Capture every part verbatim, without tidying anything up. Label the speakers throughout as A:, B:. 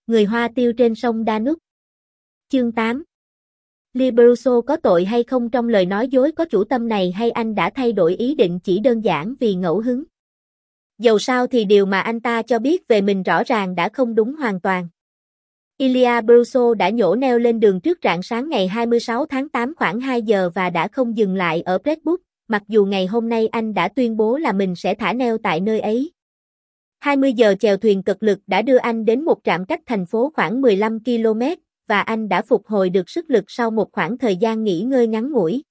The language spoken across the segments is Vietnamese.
A: Người Hoa tiêu trên sông Danube. Chương tám. Libruso có tội hay không trong lời nói dối có chủ tâm này, hay anh đã thay đổi ý định chỉ đơn giản vì ngẫu hứng? Dầu sao thì điều mà anh ta cho biết về mình rõ ràng đã không đúng hoàn toàn. Ilia Bruso đã nhổ neo lên đường trước rạng sáng ngày hai mươi sáu tháng tám khoảng hai giờ và đã không dừng lại ở Pressburg, mặc dù ngày hôm nay anh đã tuyên bố là mình sẽ thả neo tại nơi ấy. hai mươi giờ chèo thuyền cực lực đã đưa anh đến một trạm cách thành phố khoảng mười lăm ki lô mét, và anh đã phục hồi được sức lực sau một khoảng thời gian nghỉ ngơi ngắn ngủi.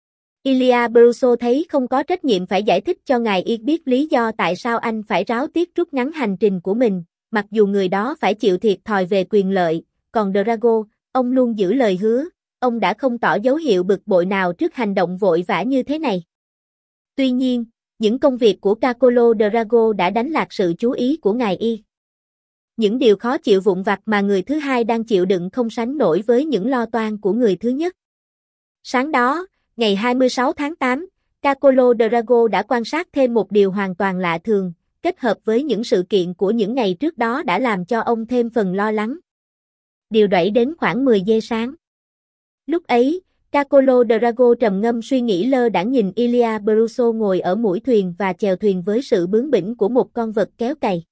A: Ilia Bruso thấy không có trách nhiệm phải giải thích cho ngài Y biết lý do tại sao anh phải ráo tiết rút ngắn hành trình của mình, mặc dù người đó phải chịu thiệt thòi về quyền lợi, còn Drago, ông luôn giữ lời hứa, ông đã không tỏ dấu hiệu bực bội nào trước hành động vội vã như thế này. Tuy nhiên, những công việc của Caccolo Drago đã đánh lạc sự chú ý của ngài Y. Những điều khó chịu vụn vặt mà người thứ hai đang chịu đựng không sánh nổi với những lo toan của người thứ nhất. Sáng đó, ngày hai mươi sáu tháng tám, Caccolo Drago đã quan sát thêm một điều hoàn toàn lạ thường, kết hợp với những sự kiện của những ngày trước đó đã làm cho ông thêm phần lo lắng. Điều đẩy đến khoảng mười giờ sáng. Lúc ấy, Caccolo Drago trầm ngâm suy nghĩ lơ đãng nhìn Ilia Bruso ngồi ở mũi thuyền và chèo thuyền với sự bướng bỉnh của một con vật kéo cày.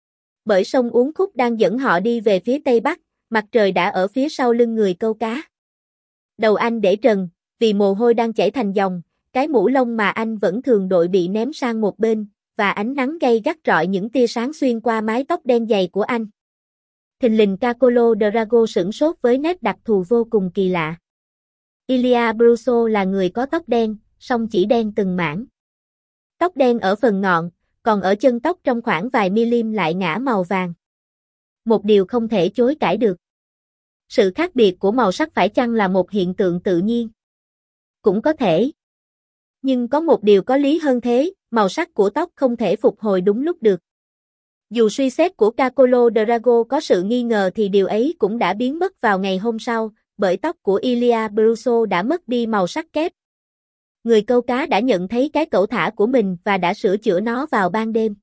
A: Bởi sông uốn khúc đang dẫn họ đi về phía tây bắc, mặt trời đã ở phía sau lưng người câu cá. Đầu anh để trần, vì mồ hôi đang chảy thành dòng, cái mũ lông mà anh vẫn thường đội bị ném sang một bên, và ánh nắng gay gắt rọi những tia sáng xuyên qua mái tóc đen dày của anh. Thình lình Caccolo Drago sửng sốt với nét đặc thù vô cùng kỳ lạ. Ilia Bruso là người có tóc đen, song chỉ đen từng mảng. Tóc đen ở phần ngọn, còn ở chân tóc trong khoảng vài mm lại ngả màu vàng. Một điều không thể chối cãi được. Sự khác biệt của màu sắc phải chăng là một hiện tượng tự nhiên? Cũng có thể. Nhưng có một điều có lý hơn thế, màu sắc của tóc không thể phục hồi đúng lúc được. Dù suy xét của Caccolo Drago có sự nghi ngờ thì điều ấy cũng đã biến mất vào ngày hôm sau, bởi tóc của Ilia Bruso đã mất đi màu sắc kép. Người câu cá đã nhận thấy cái cẩu thả của mình và đã sửa chữa nó vào ban đêm.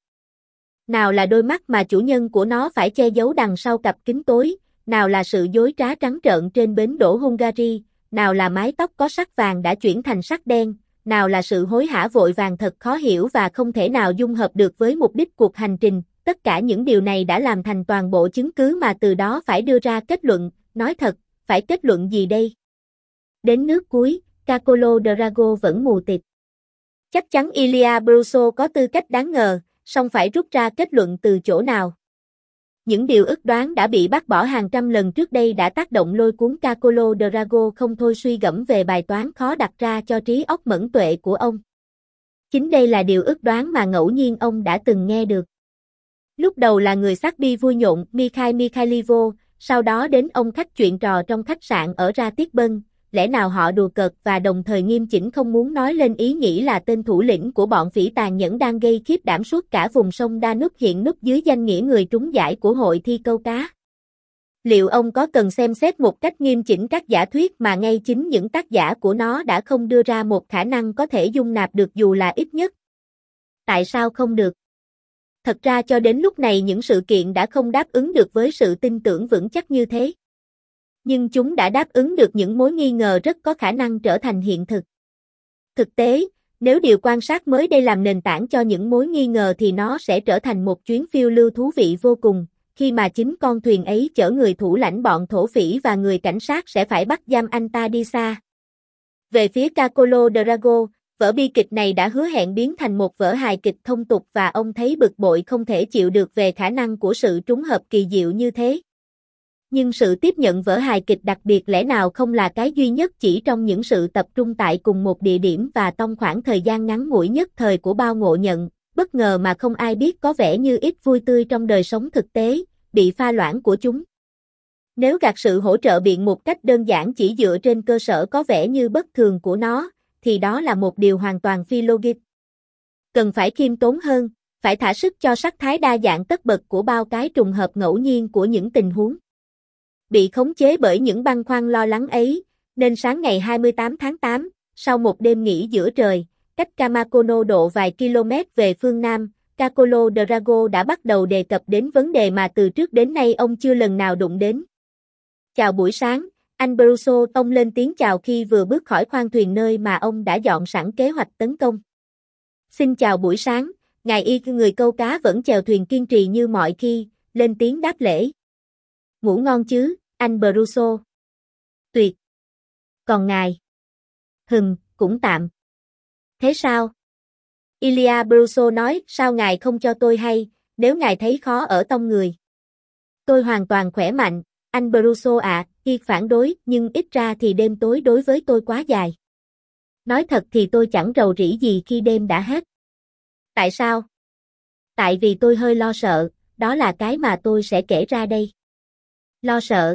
A: Nào là đôi mắt mà chủ nhân của nó phải che giấu đằng sau cặp kính tối, nào là sự dối trá trắng trợn trên bến đỗ Hungary, nào là mái tóc có sắc vàng đã chuyển thành sắc đen, nào là sự hối hả vội vàng thật khó hiểu và không thể nào dung hợp được với mục đích cuộc hành trình. Tất cả những điều này đã làm thành toàn bộ chứng cứ mà từ đó phải đưa ra kết luận. Nói thật, phải kết luận gì đây? Đến nước cuối, Caccolo Drago vẫn mù tịt. Chắc chắn Ilia Bruso có tư cách đáng ngờ, song phải rút ra kết luận từ chỗ nào? Những điều ức đoán đã bị bác bỏ hàng trăm lần trước đây đã tác động lôi cuốn Caccolo Drago không thôi suy gẫm về bài toán khó đặt ra cho trí óc mẫn tuệ của ông. Chính đây là điều ức đoán mà ngẫu nhiên ông đã từng nghe được. Lúc đầu là người Serbi vui nhộn Mikhail Mikhailivo, sau đó đến ông khách chuyện trò trong khách sạn ở Ratisbon, lẽ nào họ đùa cợt và đồng thời nghiêm chỉnh không muốn nói lên ý nghĩ là tên thủ lĩnh của bọn phỉ tàn nhẫn đang gây khiếp đảm suốt cả vùng sông Danube hiện núp dưới danh nghĩa người trúng giải của hội thi câu cá. Liệu ông có cần xem xét một cách nghiêm chỉnh các giả thuyết mà ngay chính những tác giả của nó đã không đưa ra một khả năng có thể dung nạp được dù là ít nhất? Tại sao không được? Thật ra cho đến lúc này những sự kiện đã không đáp ứng được với sự tin tưởng vững chắc như thế. Nhưng chúng đã đáp ứng được những mối nghi ngờ rất có khả năng trở thành hiện thực. Thực tế, nếu điều quan sát mới đây làm nền tảng cho những mối nghi ngờ thì nó sẽ trở thành một chuyến phiêu lưu thú vị vô cùng, khi mà chính con thuyền ấy chở người thủ lãnh bọn thổ phỉ và người cảnh sát sẽ phải bắt giam anh ta đi xa. Về phía Caccolo Drago, vở bi kịch này đã hứa hẹn biến thành một vở hài kịch thông tục và ông thấy bực bội không thể chịu được về khả năng của sự trùng hợp kỳ diệu như thế. Nhưng sự tiếp nhận vở hài kịch đặc biệt lẽ nào không là cái duy nhất chỉ trong những sự tập trung tại cùng một địa điểm và trong khoảng thời gian ngắn ngủi nhất thời của bao ngộ nhận, bất ngờ mà không ai biết có vẻ như ít vui tươi trong đời sống thực tế, bị pha loãng của chúng. Nếu gạt sự hỗ trợ biện một cách đơn giản chỉ dựa trên cơ sở có vẻ như bất thường của nó, thì đó là một điều hoàn toàn phi logic. Cần phải khiêm tốn hơn, phải thả sức cho sắc thái đa dạng tất bật của bao cái trùng hợp ngẫu nhiên của những tình huống. Bị khống chế bởi những băn khoăn lo lắng ấy, nên sáng ngày hai mươi tám tháng tám, sau một đêm nghỉ giữa trời, cách Camacono độ vài km về phương Nam, Carcolo Drago đã bắt đầu đề cập đến vấn đề mà từ trước đến nay ông chưa lần nào đụng đến. Chào buổi sáng, anh Bruso, ông lên tiếng chào khi vừa bước khỏi khoang thuyền nơi mà ông đã dọn sẵn kế hoạch tấn công. Xin chào buổi sáng, ngài Y, người câu cá vẫn chèo thuyền kiên trì như mọi khi, lên tiếng đáp lễ. Ngủ ngon chứ, anh Bruso? Tuyệt. Còn ngài? Hừm, cũng tạm. Thế sao? Ilia Bruso nói, sao ngài không cho tôi hay, nếu ngài thấy khó ở tông người? Tôi hoàn toàn khỏe mạnh, anh Bruso ạ, Y phản đối, nhưng ít ra thì đêm tối đối với tôi quá dài. Nói thật thì tôi chẳng rầu rĩ gì khi đêm đã hết. Tại sao? Tại vì tôi hơi lo sợ, đó là cái mà tôi sẽ kể ra đây. Lo sợ.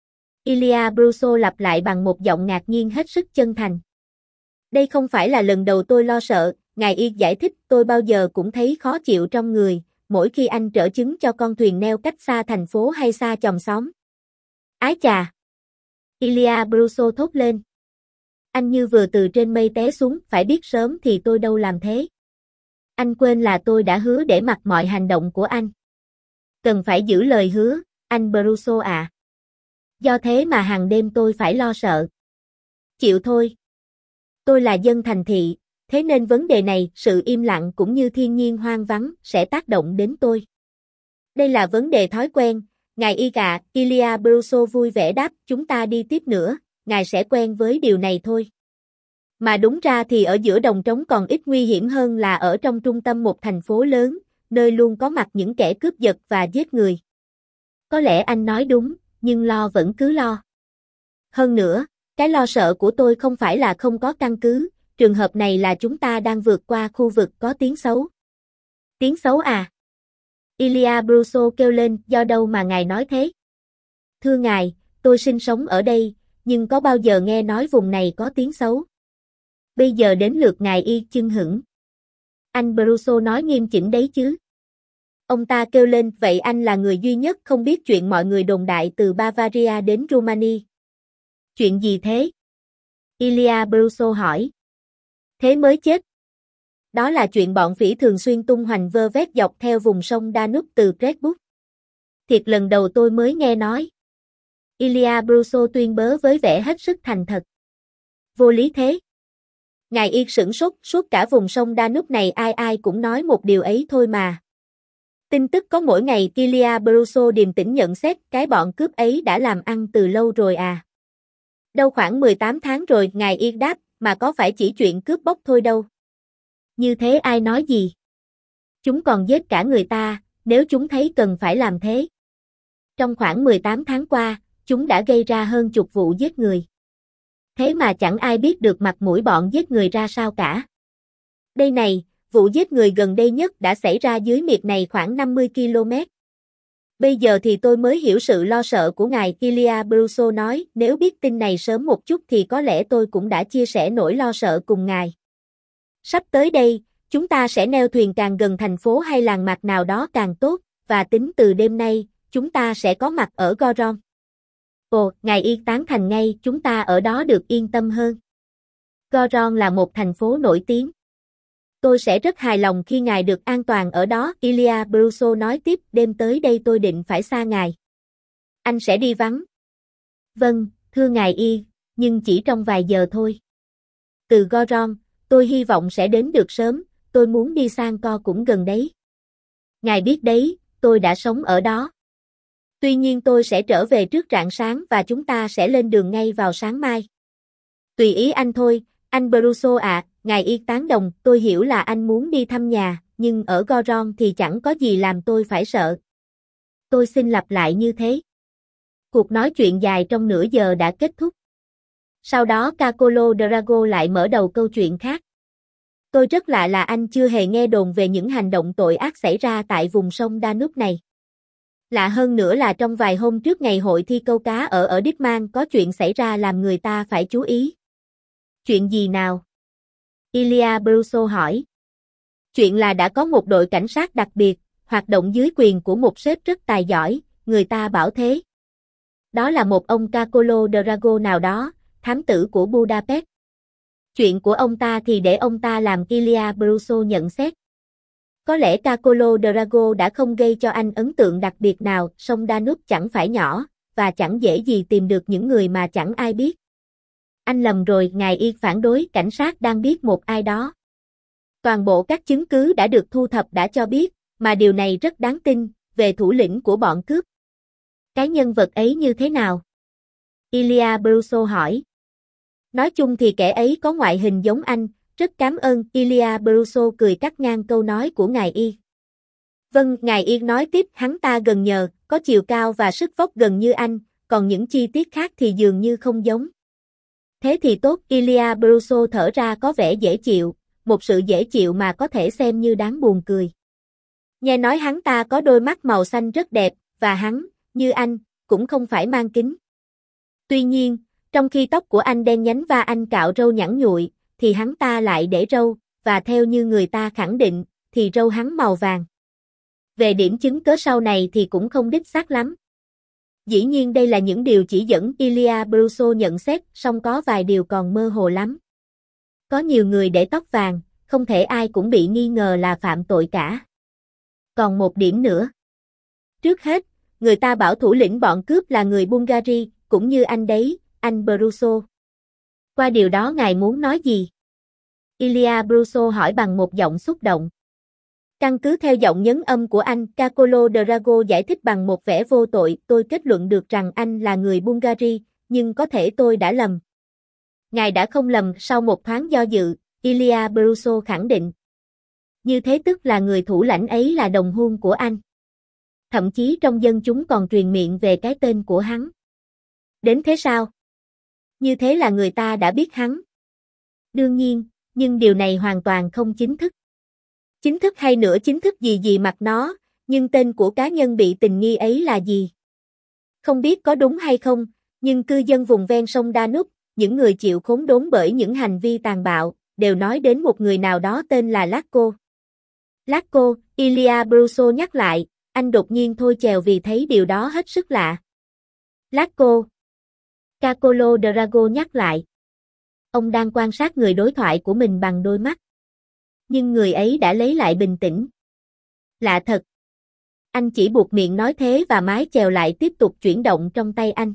A: Ilia Bruso lặp lại bằng một giọng ngạc nhiên hết sức chân thành. Đây không phải là lần đầu tôi lo sợ, ngài Y giải thích, tôi bao giờ cũng thấy khó chịu trong người, mỗi khi anh trở chứng cho con thuyền neo cách xa thành phố hay xa chòm xóm. Ái chà! Ilia Bruso thốt lên. Anh như vừa từ trên mây té xuống, phải biết sớm thì tôi đâu làm thế. Anh quên là tôi đã hứa để mặc mọi hành động của anh. Cần phải giữ lời hứa, anh Bruso ạ. Do thế mà hàng đêm tôi phải lo sợ. Chịu thôi. Tôi là dân thành thị, thế nên vấn đề này, sự im lặng cũng như thiên nhiên hoang vắng, sẽ tác động đến tôi. Đây là vấn đề thói quen, ngài Y ạ, Ilia Bruso vui vẻ đáp, chúng ta đi tiếp nữa, ngài sẽ quen với điều này thôi. Mà đúng ra thì ở giữa đồng trống còn ít nguy hiểm hơn là ở trong trung tâm một thành phố lớn, nơi luôn có mặt những kẻ cướp giật và giết người. Có lẽ anh nói đúng, nhưng lo vẫn cứ lo. Hơn nữa, cái lo sợ của tôi không phải là không có căn cứ, trường hợp này là chúng ta đang vượt qua khu vực có tiếng xấu. Tiếng xấu à? Ilia Bruso kêu lên, do đâu mà ngài nói thế? Thưa ngài, tôi sinh sống ở đây, nhưng có bao giờ nghe nói vùng này có tiếng xấu? Bây giờ đến lượt ngài Y chưng hửng. Anh Bruso nói nghiêm chỉnh đấy chứ. Ông ta kêu lên, vậy anh là người duy nhất không biết chuyện mọi người đồn đại từ Bavaria đến Rumani. Chuyện gì thế? Ilia Bruso hỏi. Thế mới chết. Đó là chuyện bọn phỉ thường xuyên tung hoành vơ vét dọc theo vùng sông Danube từ Pressburg. Thiệt lần đầu tôi mới nghe nói. Ilia Bruso tuyên bố với vẻ hết sức thành thật. Vô lý thế. Ngài Y sửng sốt, suốt cả vùng sông Danube này ai ai cũng nói một điều ấy thôi mà. Tin tức có mỗi ngày, Ilia Bruso điềm tĩnh nhận xét, cái bọn cướp ấy đã làm ăn từ lâu rồi à. Đâu khoảng mười tám tháng rồi, ngài Y đáp, mà có phải chỉ chuyện cướp bóc thôi đâu. Như thế ai nói gì? Chúng còn giết cả người ta, nếu chúng thấy cần phải làm thế. Trong khoảng mười tám tháng qua, chúng đã gây ra hơn chục vụ giết người. Thế mà chẳng ai biết được mặt mũi bọn giết người ra sao cả. Đây này, vụ giết người gần đây nhất đã xảy ra dưới miệt này khoảng năm mươi ki lô mét. Bây giờ thì tôi mới hiểu sự lo sợ của ngài, Ilia Bruso nói, nếu biết tin này sớm một chút thì có lẽ tôi cũng đã chia sẻ nỗi lo sợ cùng ngài. Sắp tới đây, chúng ta sẽ neo thuyền càng gần thành phố hay làng mạc nào đó càng tốt, và tính từ đêm nay, chúng ta sẽ có mặt ở Goron. Ồ, ngài Y tán thành ngay, chúng ta ở đó được yên tâm hơn. Goron là một thành phố nổi tiếng. Tôi sẽ rất hài lòng khi ngài được an toàn ở đó, Ilia Bruso nói tiếp, đêm tới đây tôi định phải xa ngài. Anh sẽ đi vắng. Vâng, thưa ngài Y, nhưng chỉ trong vài giờ thôi. Từ Goron, tôi hy vọng sẽ đến được sớm, tôi muốn đi sang Co cũng gần đấy. Ngài biết đấy, tôi đã sống ở đó. Tuy nhiên tôi sẽ trở về trước rạng sáng và chúng ta sẽ lên đường ngay vào sáng mai. Tùy ý anh thôi, anh Bruso ạ, ngài Y tán đồng, tôi hiểu là anh muốn đi thăm nhà, nhưng ở Goron thì chẳng có gì làm tôi phải sợ. Tôi xin lặp lại như thế. Cuộc nói chuyện dài trong nửa giờ đã kết thúc. Sau đó Carcolo Drago lại mở đầu câu chuyện khác. Tôi rất lạ là anh chưa hề nghe đồn về những hành động tội ác xảy ra tại vùng sông Danube này. Lạ hơn nữa là trong vài hôm trước ngày hội thi câu cá ở ở Dickman có chuyện xảy ra làm người ta phải chú ý. Chuyện gì nào? Ilia Bruso hỏi. Chuyện là đã có một đội cảnh sát đặc biệt, hoạt động dưới quyền của một sếp rất tài giỏi, người ta bảo thế. Đó là một ông Carcolo Drago nào đó, thám tử của Budapest. Chuyện của ông ta thì để ông ta làm, Ilia Bruso nhận xét. Có lẽ Carcolo Drago đã không gây cho anh ấn tượng đặc biệt nào, sông Danube chẳng phải nhỏ, và chẳng dễ gì tìm được những người mà chẳng ai biết. Anh lầm rồi, ngài Yên phản đối, cảnh sát đang biết một ai đó. Toàn bộ các chứng cứ đã được thu thập đã cho biết, mà điều này rất đáng tin, về thủ lĩnh của bọn cướp. Cái nhân vật ấy như thế nào? Ilia Bruso hỏi. Nói chung thì kẻ ấy có ngoại hình giống anh, rất cảm ơn, Ilia Bruso cười cắt ngang câu nói của ngài Yên. Vâng, ngài Yên nói tiếp, hắn ta gần nhờ, có chiều cao và sức vóc gần như anh, còn những chi tiết khác thì dường như không giống. Thế thì tốt, Ilia Bruso thở ra có vẻ dễ chịu, một sự dễ chịu mà có thể xem như đáng buồn cười. Nghe nói hắn ta có đôi mắt màu xanh rất đẹp, và hắn, như anh, cũng không phải mang kính. Tuy nhiên, trong khi tóc của anh đen nhánh và anh cạo râu nhẵn nhụi, thì hắn ta lại để râu, và theo như người ta khẳng định, thì râu hắn màu vàng. Về điểm chứng cớ sau này thì cũng không đích xác lắm. Dĩ nhiên đây là những điều chỉ dẫn Ilia Bruso nhận xét, song có vài điều còn mơ hồ lắm. Có nhiều người để tóc vàng, không thể ai cũng bị nghi ngờ là phạm tội cả. Còn một điểm nữa. Trước hết, người ta bảo thủ lĩnh bọn cướp là người Bulgaria, cũng như anh đấy, anh Bruso. Qua điều đó ngài muốn nói gì? Ilia Bruso hỏi bằng một giọng xúc động. Căn cứ theo giọng nhấn âm của anh, Carcolo Drago giải thích bằng một vẻ vô tội, tôi kết luận được rằng anh là người Bulgaria, nhưng có thể tôi đã lầm. Ngài đã không lầm, sau một thoáng do dự, Ilia Bruso khẳng định. Như thế tức là người thủ lãnh ấy là đồng hương của anh. Thậm chí trong dân chúng còn truyền miệng về cái tên của hắn. Đến thế sao? Như thế là người ta đã biết hắn. Đương nhiên, nhưng điều này hoàn toàn không chính thức. Chính thức hay nửa chính thức gì gì mặc nó, nhưng tên của cá nhân bị tình nghi ấy là gì? Không biết có đúng hay không, nhưng cư dân vùng ven sông Danube, những người chịu khốn đốn bởi những hành vi tàn bạo, đều nói đến một người nào đó tên là Lacco. Lacco, Ilia Bruso nhắc lại, anh đột nhiên thôi chèo vì thấy điều đó hết sức lạ. Lacco. Carcolo Drago nhắc lại. Ông đang quan sát người đối thoại của mình bằng đôi mắt. Nhưng người ấy đã lấy lại bình tĩnh. Lạ thật. Anh chỉ buộc miệng nói thế và mái chèo lại tiếp tục chuyển động trong tay anh.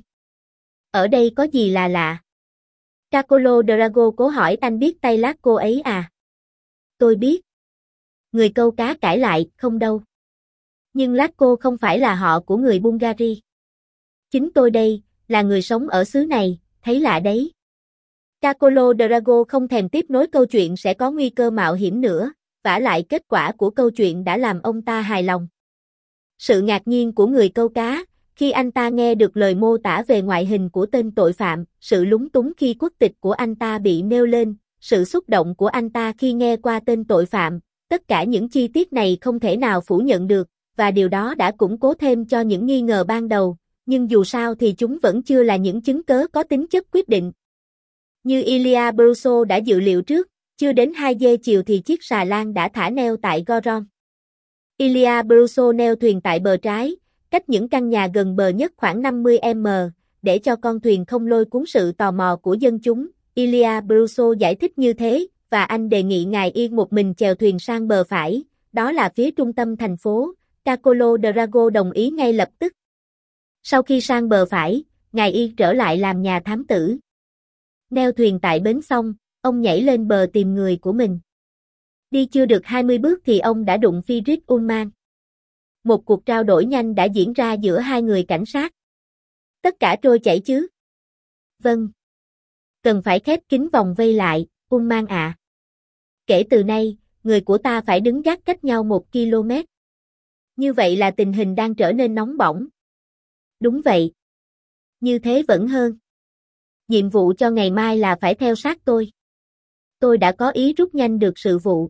A: Ở đây có gì là lạ? Carcolo Drago cố hỏi, anh biết tay Lacco ấy à? Tôi biết. Người câu cá cãi lại, không đâu. Nhưng Lacco không phải là họ của người Bulgaria. Chính tôi đây, là người sống ở xứ này, thấy lạ đấy. Carcolo Drago không thèm tiếp nối câu chuyện sẽ có nguy cơ mạo hiểm nữa, vả lại kết quả của câu chuyện đã làm ông ta hài lòng. Sự ngạc nhiên của người câu cá, khi anh ta nghe được lời mô tả về ngoại hình của tên tội phạm, sự lúng túng khi quốc tịch của anh ta bị nêu lên, sự xúc động của anh ta khi nghe qua tên tội phạm, tất cả những chi tiết này không thể nào phủ nhận được, và điều đó đã củng cố thêm cho những nghi ngờ ban đầu, nhưng dù sao thì chúng vẫn chưa là những chứng cớ có tính chất quyết định. Như Ilia Bruso đã dự liệu trước, chưa đến hai giờ chiều thì chiếc xà lan đã thả neo tại Goron. Ilia Bruso neo thuyền tại bờ trái, cách những căn nhà gần bờ nhất khoảng năm mươi mét, để cho con thuyền không lôi cuốn sự tò mò của dân chúng. Ilia Bruso giải thích như thế, và anh đề nghị ngài Yên một mình chèo thuyền sang bờ phải, đó là phía trung tâm thành phố. Carcolo Drago đồng ý ngay lập tức. Sau khi sang bờ phải, ngài Yên trở lại làm nhà thám tử. Neo thuyền tại bến xong, ông nhảy lên bờ tìm người của mình. Đi chưa được hai mươi bước thì ông đã đụng Friedrich Ullmann. Một cuộc trao đổi nhanh đã diễn ra giữa hai người cảnh sát. Tất cả trôi chảy chứ? Vâng. Cần phải khép kín vòng vây lại, Ullmann ạ. Kể từ nay, người của ta phải đứng gác cách nhau một ki lô mét. Như vậy là tình hình đang trở nên nóng bỏng. Đúng vậy. Như thế vẫn hơn. Nhiệm vụ cho ngày mai là phải theo sát tôi. Tôi đã có ý rút nhanh được sự vụ.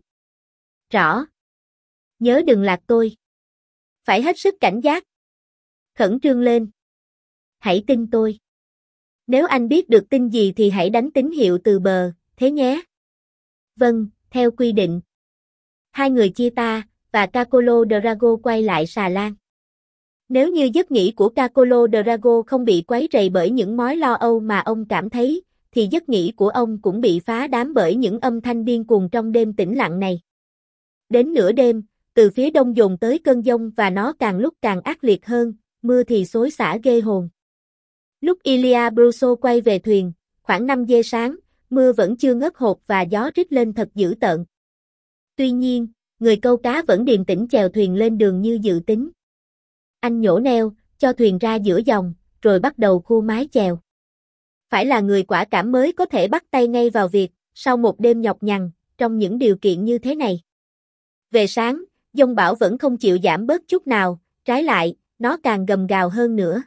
A: Rõ. Nhớ đừng lạc tôi. Phải hết sức cảnh giác. Khẩn trương lên. Hãy tin tôi. Nếu anh biết được tin gì thì hãy đánh tín hiệu từ bờ, thế nhé. Vâng, theo quy định. Hai người chia ta, và Carcolo Drago quay lại xà lan. Nếu như giấc nghỉ của Carcolo Drago không bị quấy rầy bởi những mối lo âu mà ông cảm thấy, thì giấc nghỉ của ông cũng bị phá đám bởi những âm thanh điên cuồng trong đêm tĩnh lặng này. Đến nửa đêm, Từ phía đông dồn tới cơn giông và nó càng lúc càng ác liệt hơn, mưa thì xối xả ghê hồn. Lúc Ilia Bruso quay về thuyền, khoảng năm giờ sáng, mưa vẫn chưa ngớt hột và gió rít lên thật dữ tợn. Tuy nhiên, người câu cá vẫn điềm tĩnh chèo thuyền lên đường như dự tính. Anh nhổ neo, cho thuyền ra giữa dòng, rồi bắt đầu khua mái chèo. Phải là người quả cảm mới có thể bắt tay ngay vào việc, sau một đêm nhọc nhằn, trong những điều kiện như thế này. Về sáng, giông bão vẫn không chịu giảm bớt chút nào, trái lại, nó càng gầm gào hơn nữa.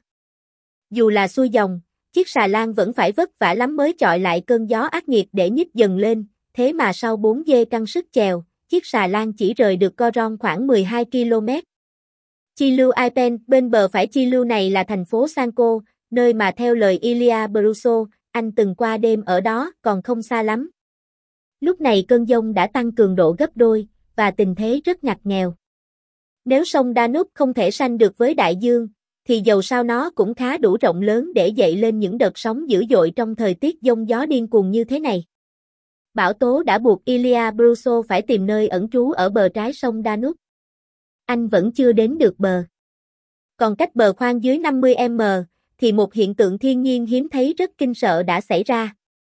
A: Dù là xuôi dòng, chiếc xà lan vẫn phải vất vả lắm mới chọi lại cơn gió ác nghiệt để nhích dần lên, thế mà sau bốn giờ căng sức chèo, chiếc xà lan chỉ rời được Coron khoảng mười hai ki lô mét. Chi lưu Aipen, bên bờ phải chi lưu này là thành phố Sanco, nơi mà theo lời Ilia Bruso, anh từng qua đêm ở đó, còn không xa lắm. Lúc này cơn giông đã tăng cường độ gấp đôi, và tình thế rất ngặt nghèo. Nếu sông Danube không thể sánh được với đại dương, thì dầu sao nó cũng khá đủ rộng lớn để dậy lên những đợt sóng dữ dội trong thời tiết giông gió điên cuồng như thế này. Bão tố đã buộc Ilia Bruso phải tìm nơi ẩn trú ở bờ trái sông Danube. Anh vẫn chưa đến được bờ. Còn cách bờ khoan dưới năm mươi mét, thì một hiện tượng thiên nhiên hiếm thấy rất kinh sợ đã xảy ra.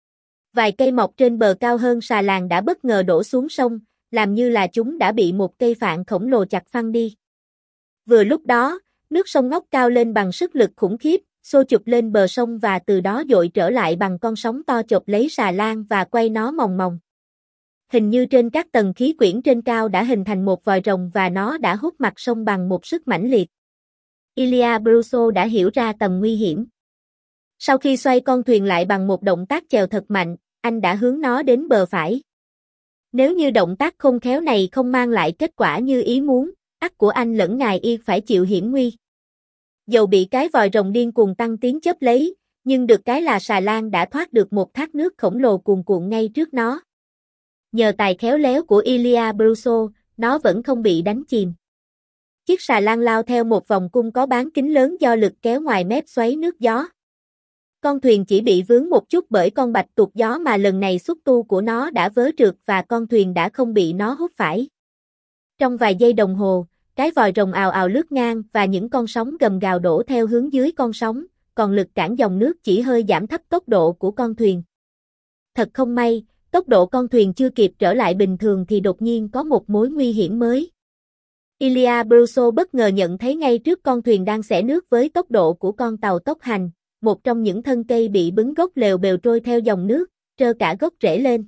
A: Vài cây mọc trên bờ cao hơn xà lan đã bất ngờ đổ xuống sông, làm như là chúng đã bị một cây phạn khổng lồ chặt phăng đi. Vừa lúc đó, nước sông ngóc cao lên bằng sức lực khủng khiếp, xô chụp lên bờ sông và từ đó dội trở lại bằng con sóng to chộp lấy xà lan và quay nó mòng mòng. Hình như trên các tầng khí quyển trên cao đã hình thành một vòi rồng và nó đã hút mặt sông bằng một sức mãnh liệt. Ilia Bruso đã hiểu ra tầm nguy hiểm. Sau khi xoay con thuyền lại bằng một động tác chèo thật mạnh, anh đã hướng nó đến bờ phải. Nếu như động tác khôn khéo này không mang lại kết quả như ý muốn, ắt của anh lẫn ngài Yên phải chịu hiểm nguy. Dầu bị cái vòi rồng điên cuồng tăng tiến chớp lấy, nhưng được cái là xà lan đã thoát được một thác nước khổng lồ cuồn cuộn ngay trước nó. Nhờ tài khéo léo của Ilia Bruso, nó vẫn không bị đánh chìm. Chiếc xà lan lao theo một vòng cung có bán kính lớn do lực kéo ngoài mép xoáy nước gió. Con thuyền chỉ bị vướng một chút bởi con bạch tuộc gió mà lần này xúc tu của nó đã vớ trượt và con thuyền đã không bị nó hút phải. Trong vài giây đồng hồ, cái vòi rồng ào ào lướt ngang và những con sóng gầm gào đổ theo hướng dưới con sóng, còn lực cản dòng nước chỉ hơi giảm thấp tốc độ của con thuyền. Thật không may, tốc độ con thuyền chưa kịp trở lại bình thường thì đột nhiên có một mối nguy hiểm mới. Ilia Bruso bất ngờ nhận thấy ngay trước con thuyền đang xẻ nước với tốc độ của con tàu tốc hành, một trong những thân cây bị bứng gốc lèo bèo trôi theo dòng nước, trơ cả gốc rễ lên.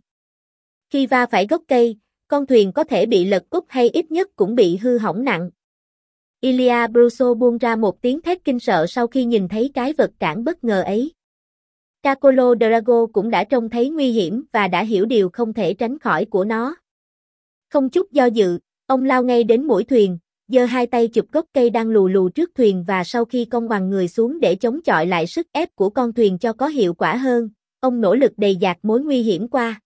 A: Khi va phải gốc cây, con thuyền có thể bị lật úp hay ít nhất cũng bị hư hỏng nặng. Ilia Bruso buông ra một tiếng thét kinh sợ sau khi nhìn thấy cái vật cản bất ngờ ấy. Cacolo Drago cũng đã trông thấy nguy hiểm và đã hiểu điều không thể tránh khỏi của nó. Không chút do dự, ông lao ngay đến mũi thuyền, giơ hai tay chụp gốc cây đang lù lù trước thuyền và sau khi cong ngoằn người xuống để chống chọi lại sức ép của con thuyền cho có hiệu quả hơn, ông nỗ lực đầy dạt mối nguy hiểm qua.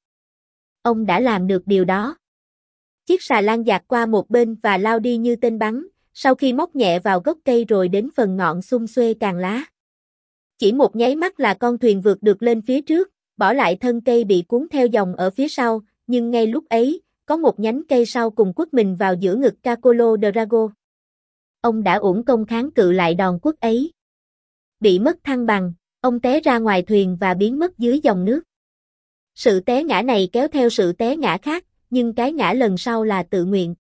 A: Ông đã làm được điều đó. Chiếc xà lan dạt qua một bên và lao đi như tên bắn, sau khi móc nhẹ vào gốc cây rồi đến phần ngọn xum xuê càng lá. Chỉ một nháy mắt là con thuyền vượt được lên phía trước, bỏ lại thân cây bị cuốn theo dòng ở phía sau, nhưng ngay lúc ấy, có một nhánh cây sau cùng quất mình vào giữa ngực Cacolo Drago. Ông đã uổng công kháng cự lại đòn quất ấy. Bị mất thăng bằng, ông té ra ngoài thuyền và biến mất dưới dòng nước. Sự té ngã này kéo theo sự té ngã khác, nhưng cái ngã lần sau là tự nguyện.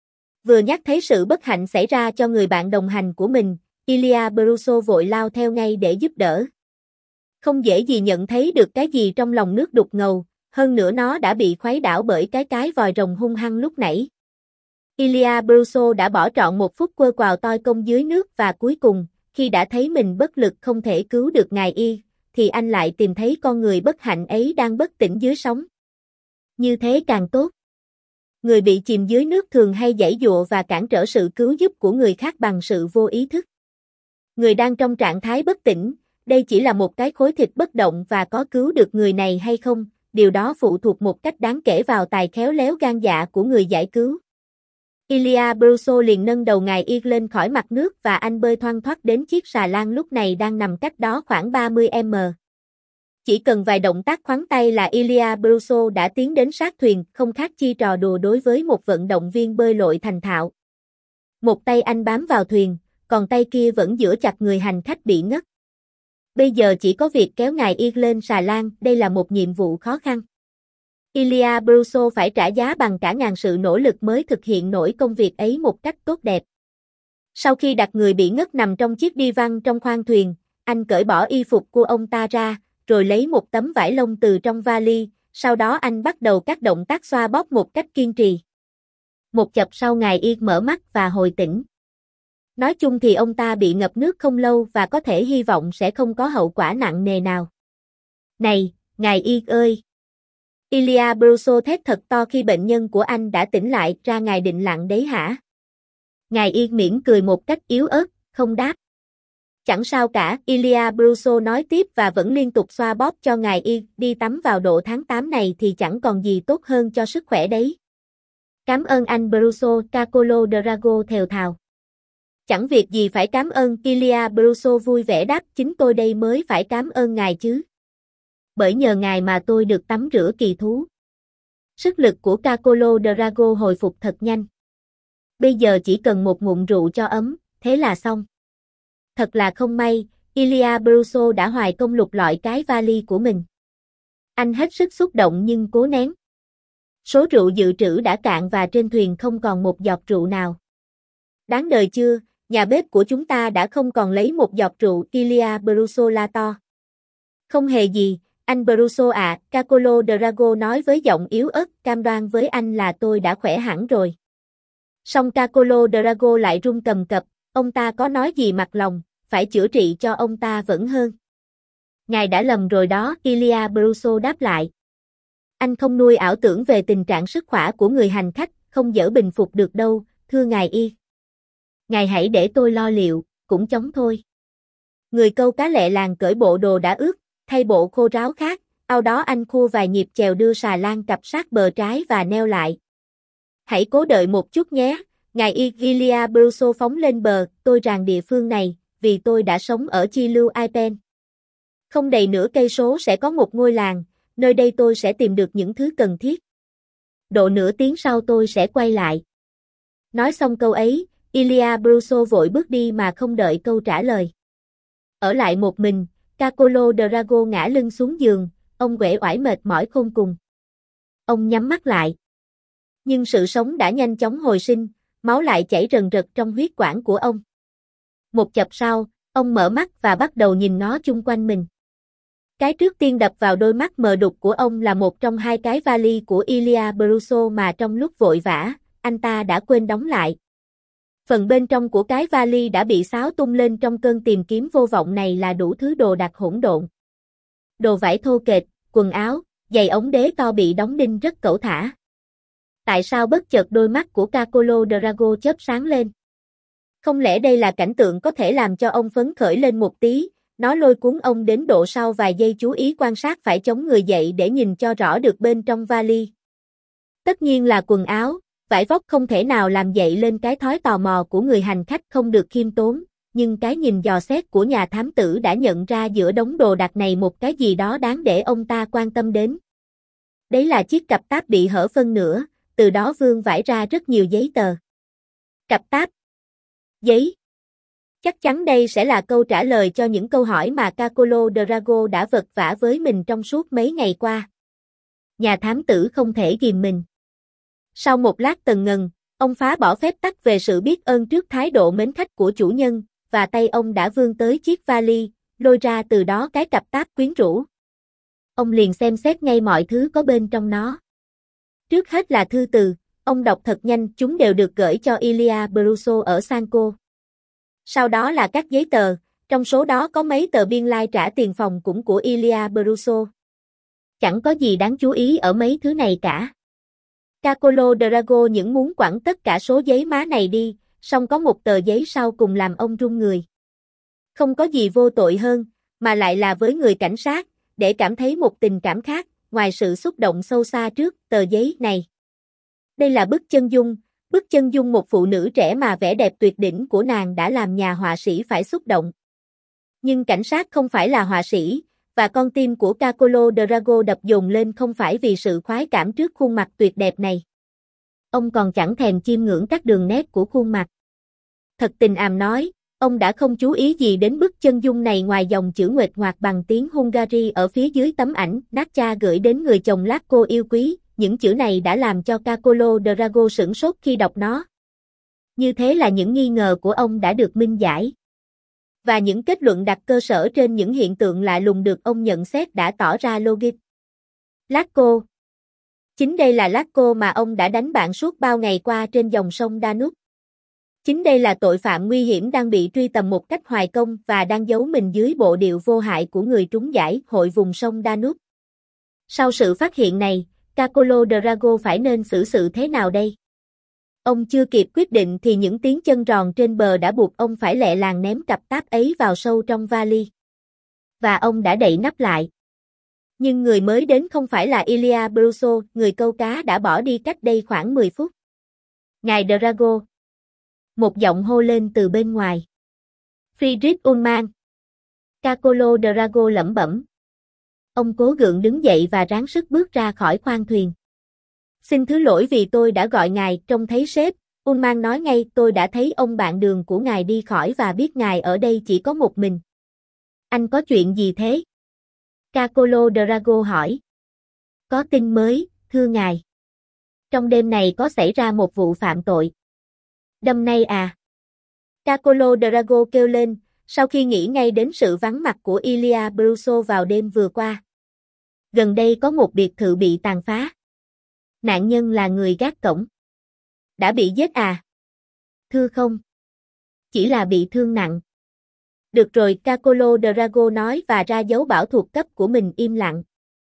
A: Vừa nhắc thấy sự bất hạnh xảy ra cho người bạn đồng hành của mình, Ilia Bruso vội lao theo ngay để giúp đỡ. Không dễ gì nhận thấy được cái gì trong lòng nước đục ngầu, hơn nữa nó đã bị khuấy đảo bởi cái cái vòi rồng hung hăng lúc nãy. Ilia Bruso đã bỏ trọn một phút quơ quào toi công dưới nước và cuối cùng, khi đã thấy mình bất lực không thể cứu được ngài Y, thì anh lại tìm thấy con người bất hạnh ấy đang bất tỉnh dưới sóng. Như thế càng tốt. Người bị chìm dưới nước thường hay giãy giụa và cản trở sự cứu giúp của người khác bằng sự vô ý thức. Người đang trong trạng thái bất tỉnh, đây chỉ là một cái khối thịt bất động và có cứu được người này hay không, điều đó phụ thuộc một cách đáng kể vào tài khéo léo gan dạ của người giải cứu. Ilia Bruso liền nâng đầu ngài Y lên khỏi mặt nước và anh bơi thoăn thoắt đến chiếc xà lan lúc này đang nằm cách đó khoảng ba mươi mét. Chỉ cần vài động tác khoắn tay là Ilia Brusso đã tiến đến sát thuyền, không khác chi trò đùa đối với một vận động viên bơi lội thành thạo. Một tay anh bám vào thuyền, còn tay kia vẫn giữ chặt người hành khách bị ngất. Bây giờ chỉ có việc kéo ngài Yên lên xà lan, đây là một nhiệm vụ khó khăn. Ilia Brusso phải trả giá bằng cả ngàn sự nỗ lực mới thực hiện nổi công việc ấy một cách tốt đẹp. Sau khi đặt người bị ngất nằm trong chiếc đi văn trong khoang thuyền, anh cởi bỏ y phục của ông ta ra, rồi lấy một tấm vải lông từ trong vali, sau đó anh bắt đầu các động tác xoa bóp một cách kiên trì. Một chập sau ngài Yên mở mắt và hồi tỉnh. Nói chung thì ông ta bị ngập nước không lâu và có thể hy vọng sẽ không có hậu quả nặng nề nào. Này, ngài Yên ơi! Ilia Brusso thét thật to khi bệnh nhân của anh đã tỉnh lại, ra ngài định lặng đấy hả? Ngài Yên mỉm cười một cách yếu ớt, không đáp. Chẳng sao cả, Ilia Brusso nói tiếp và vẫn liên tục xoa bóp cho ngài Yên, đi tắm vào độ tháng tám này thì chẳng còn gì tốt hơn cho sức khỏe đấy. Cảm ơn anh Brusso, Cacolo Drago thều thào. Chẳng việc gì phải cảm ơn, Ilia Brusso vui vẻ đáp, chính tôi đây mới phải cảm ơn ngài chứ. Bởi nhờ ngài mà tôi được tắm rửa kỳ thú. Sức lực của Cacolo Drago hồi phục thật nhanh. Bây giờ chỉ cần một ngụm rượu cho ấm, thế là xong. Thật là không may, Ilia Brusso đã hoài công lục lọi cái vali của mình. Anh hết sức xúc động nhưng cố nén. Số rượu dự trữ đã cạn và trên thuyền không còn một giọt rượu nào. Đáng đời chưa, nhà bếp của chúng ta đã không còn lấy một giọt rượu, Ilia Brusso la to. Không hề gì, anh Brusso ạ, à, Cacolo Drago nói với giọng yếu ớt, cam đoan với anh là tôi đã khỏe hẳn rồi. Song Cacolo Drago lại run cầm cập, ông ta có nói gì mặc lòng, phải chữa trị cho ông ta vẫn hơn. Ngài đã lầm rồi đó, Ilia Brusso đáp lại. Anh không nuôi ảo tưởng về tình trạng sức khỏe của người hành khách, không dễ bình phục được đâu, thưa ngài Y. Ngài hãy để tôi lo liệu, cũng chóng thôi. Người câu cá lẹ làng cởi bộ đồ đã ướt, thay bộ khô ráo khác, sau đó anh khua vài nhịp chèo đưa xà lan cặp sát bờ trái và neo lại. Hãy cố đợi một chút nhé, ngài Y. Ilia Brusso phóng lên bờ, tôi ràng địa phương này, vì tôi đã sống ở Chi Lưu Ipen. Không đầy nửa cây số sẽ có một ngôi làng, nơi đây tôi sẽ tìm được những thứ cần thiết. Độ nửa tiếng sau tôi sẽ quay lại. Nói xong câu ấy, Ilia Brusso vội bước đi mà không đợi câu trả lời. Ở lại một mình, Cacolo Drago ngã lưng xuống giường, ông uể oải mệt mỏi khôn cùng. Ông nhắm mắt lại. Nhưng sự sống đã nhanh chóng hồi sinh, máu lại chảy rần rật trong huyết quản của ông. Một chập sau, ông mở mắt và bắt đầu nhìn ngó chung quanh mình. Cái trước tiên đập vào đôi mắt mờ đục của ông là một trong hai cái vali của Ilia Brusso mà trong lúc vội vã, anh ta đã quên đóng lại. Phần bên trong của cái vali đã bị xáo tung lên trong cơn tìm kiếm vô vọng này là đủ thứ đồ đạc hỗn độn. Đồ vải thô kệch, quần áo, giày ống đế to bị đóng đinh rất cẩu thả. Tại sao bất chợt đôi mắt của Cacolo Drago chớp sáng lên? Không lẽ đây là cảnh tượng có thể làm cho ông phấn khởi lên một tí, nó lôi cuốn ông đến độ sau vài giây chú ý quan sát phải chống người dậy để nhìn cho rõ được bên trong vali. Tất nhiên là quần áo, vải vóc không thể nào làm dậy lên cái thói tò mò của người hành khách không được khiêm tốn, nhưng cái nhìn dò xét của nhà thám tử đã nhận ra giữa đống đồ đạc này một cái gì đó đáng để ông ta quan tâm đến. Đấy là chiếc cặp táp bị hở phân nửa, từ đó vương vãi ra rất nhiều giấy tờ. Cặp táp. Giấy. Chắc chắn đây sẽ là câu trả lời cho những câu hỏi mà Cacolo Drago đã vật vã với mình trong suốt mấy ngày qua. Nhà thám tử không thể ghìm mình. Sau một lát tần ngần, ông phá bỏ phép tắc về sự biết ơn trước thái độ mến khách của chủ nhân, và tay ông đã vươn tới chiếc vali, lôi ra từ đó cái cặp táp quyến rũ. Ông liền xem xét ngay mọi thứ có bên trong nó. Trước hết là thư từ, ông đọc thật nhanh, chúng đều được gửi cho Ilia Brusso ở Sanco. Sau đó là các giấy tờ, trong số đó có mấy tờ biên lai trả tiền phòng cũng của Ilia Brusso. Chẳng có gì đáng chú ý ở mấy thứ này cả. Cacolo Drago những muốn quẳng tất cả số giấy má này đi, song có một tờ giấy sau cùng làm ông run người. Không có gì vô tội hơn, mà lại là với người cảnh sát, để cảm thấy một tình cảm khác, ngoài sự xúc động sâu xa trước tờ giấy này. Đây là bức chân dung, bức chân dung một phụ nữ trẻ mà vẻ đẹp tuyệt đỉnh của nàng đã làm nhà họa sĩ phải xúc động. Nhưng cảnh sát không phải là họa sĩ, Và con tim của Carcolo Drago đập dồn lên không phải vì sự khoái cảm trước khuôn mặt tuyệt đẹp này. Ông còn chẳng thèm chiêm ngưỡng các đường nét của khuôn mặt. Thật tình àm nói, ông đã không chú ý gì đến bức chân dung này ngoài dòng chữ nguệch ngoạc bằng tiếng Hungary ở phía dưới tấm ảnh Natcha gửi đến người chồng Lacco yêu quý. Những chữ này đã làm cho Carcolo Drago sửng sốt khi đọc nó. Như thế là những nghi ngờ của ông đã được minh giải. Và những kết luận đặt cơ sở trên những hiện tượng lạ lùng được ông nhận xét đã tỏ ra logic. Lacco. Chính đây là Lacco mà ông đã đánh bạn suốt bao ngày qua trên dòng sông Danube. Chính đây là tội phạm nguy hiểm đang bị truy tầm một cách hoài công và đang giấu mình dưới bộ điệu vô hại của người trúng giải hội vùng sông Danube. Sau sự phát hiện này, Carcolo Drago phải nên xử sự thế nào đây? Ông chưa kịp quyết định thì những tiếng chân ròn trên bờ đã buộc ông phải lẹ làng ném cặp táp ấy vào sâu trong vali. Và ông đã đậy nắp lại. Nhưng người mới đến không phải là Ilia Bruso, người câu cá đã bỏ đi cách đây khoảng mười phút. Ngài Drago. Một giọng hô lên từ bên ngoài. Friedrich Ullmann. Carcolo Drago lẩm bẩm. Ông cố gượng đứng dậy và ráng sức bước ra khỏi khoang thuyền. Xin thứ lỗi vì tôi đã gọi ngài, trông thấy sếp. Ullmann nói ngay, tôi đã thấy ông bạn đường của ngài đi khỏi và biết ngài ở đây chỉ có một mình. Anh có chuyện gì thế? Carcolo Drago hỏi. Có tin mới, thưa ngài. Trong đêm này có xảy ra một vụ phạm tội. Đêm nay à? Carcolo Drago kêu lên, sau khi nghĩ ngay đến sự vắng mặt của Ilia Bruso vào đêm vừa qua. Gần đây có một biệt thự bị tàn phá. Nạn nhân là người gác cổng. Đã bị giết à? Thưa không. Chỉ là bị thương nặng. Được rồi, Carcolo Drago nói và ra dấu bảo thuộc cấp của mình im lặng.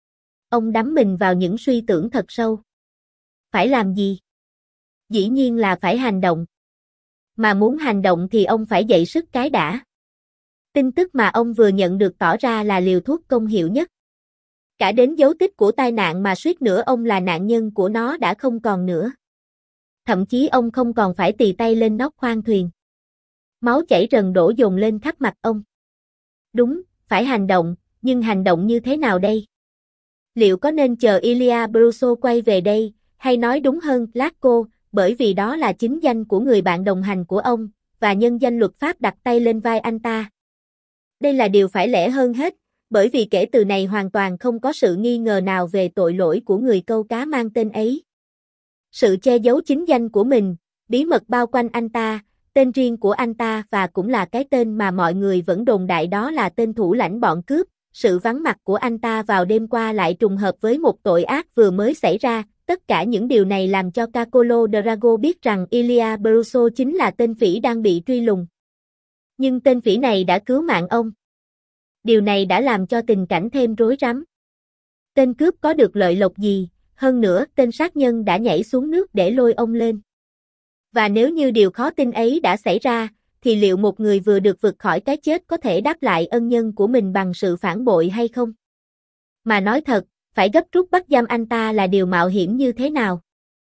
A: Ông đắm mình vào những suy tưởng thật sâu. Phải làm gì? Dĩ nhiên là phải hành động. Mà muốn hành động thì ông phải dậy sức cái đã. Tin tức mà ông vừa nhận được tỏ ra là liều thuốc công hiệu nhất. Cả đến dấu tích của tai nạn mà suýt nữa ông là nạn nhân của nó đã không còn nữa. Thậm chí ông không còn phải tì tay lên nóc khoang thuyền. Máu chảy rần đổ dồn lên khắp mặt ông. Đúng, phải hành động, nhưng hành động như thế nào đây? Liệu có nên chờ Ilia Bruso quay về đây, hay nói đúng hơn Lacco, bởi vì đó là chính danh của người bạn đồng hành của ông, và nhân danh luật pháp đặt tay lên vai anh ta. Đây là điều phải lẽ hơn hết, bởi vì kể từ này hoàn toàn không có sự nghi ngờ nào về tội lỗi của người câu cá mang tên ấy. Sự che giấu chính danh của mình, bí mật bao quanh anh ta, tên riêng của anh ta và cũng là cái tên mà mọi người vẫn đồn đại đó là tên thủ lãnh bọn cướp, sự vắng mặt của anh ta vào đêm qua lại trùng hợp với một tội ác vừa mới xảy ra, tất cả những điều này làm cho Carcolo Drago biết rằng Ilia Bruso chính là tên phỉ đang bị truy lùng. Nhưng tên phỉ này đã cứu mạng ông. Điều này đã làm cho tình cảnh thêm rối rắm. Tên cướp có được lợi lộc gì, hơn nữa tên sát nhân đã nhảy xuống nước để lôi ông lên. Và nếu như điều khó tin ấy đã xảy ra, thì liệu một người vừa được vượt khỏi cái chết có thể đáp lại ân nhân của mình bằng sự phản bội hay không? Mà nói thật, phải gấp rút bắt giam anh ta là điều mạo hiểm như thế nào?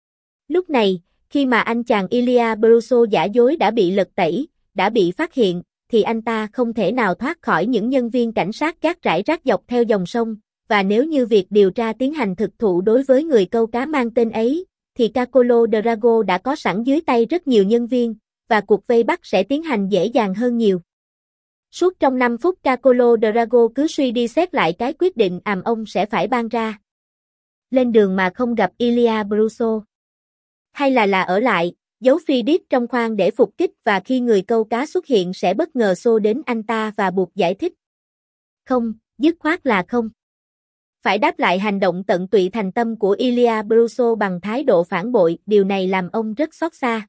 A: Lúc này, khi mà anh chàng Ilia Bruso giả dối đã bị lật tẩy, đã bị phát hiện, thì anh ta không thể nào thoát khỏi những nhân viên cảnh sát gác rải rác dọc theo dòng sông, và nếu như việc điều tra tiến hành thực thụ đối với người câu cá mang tên ấy, thì Carcolo Drago đã có sẵn dưới tay rất nhiều nhân viên, và cuộc vây bắt sẽ tiến hành dễ dàng hơn nhiều. Suốt trong năm phút Carcolo Drago cứ suy đi xét lại cái quyết định àm ông sẽ phải ban ra. Lên đường mà không gặp Ilia Bruso. Hay là là ở lại, giấu Friedrich trong khoang để phục kích và khi người câu cá xuất hiện sẽ bất ngờ xô đến anh ta và buộc giải thích. Không, dứt khoát là không. Phải đáp lại hành động tận tụy thành tâm của Ilia Bruso bằng thái độ phản bội, điều này làm ông rất xót xa.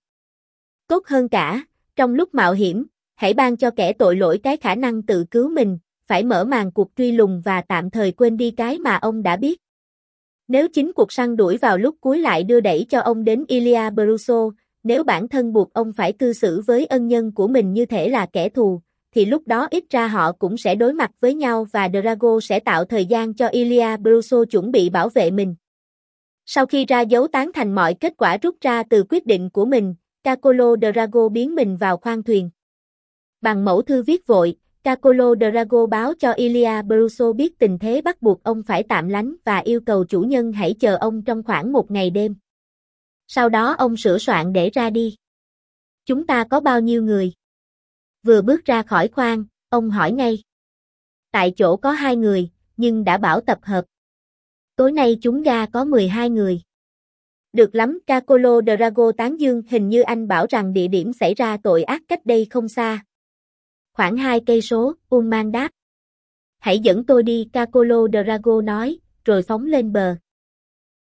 A: Tốt hơn cả, trong lúc mạo hiểm, hãy ban cho kẻ tội lỗi cái khả năng tự cứu mình, phải mở màn cuộc truy lùng và tạm thời quên đi cái mà ông đã biết. Nếu chính cuộc săn đuổi vào lúc cuối lại đưa đẩy cho ông đến Ilia Bruso, nếu bản thân buộc ông phải cư xử với ân nhân của mình như thể là kẻ thù, thì lúc đó ít ra họ cũng sẽ đối mặt với nhau và Drago sẽ tạo thời gian cho Ilia Bruso chuẩn bị bảo vệ mình. Sau khi ra dấu tán thành mọi kết quả rút ra từ quyết định của mình, Carcolo Drago biến mình vào khoang thuyền. Bằng mẫu thư viết vội, Cacolo Drago báo cho Ilia Bruso biết tình thế bắt buộc ông phải tạm lánh và yêu cầu chủ nhân hãy chờ ông trong khoảng một ngày đêm. Sau đó ông sửa soạn để ra đi. Chúng ta có bao nhiêu người? Vừa bước ra khỏi khoang, ông hỏi ngay. Tại chỗ có hai người, nhưng đã bảo tập hợp. Tối nay chúng ga có mười hai người. Được lắm, Cacolo Drago tán dương, hình như anh bảo rằng địa điểm xảy ra tội ác cách đây không xa. Khoảng hai cây số, Ullman đáp. Hãy dẫn tôi đi, Cacolo Drago nói, rồi phóng lên bờ.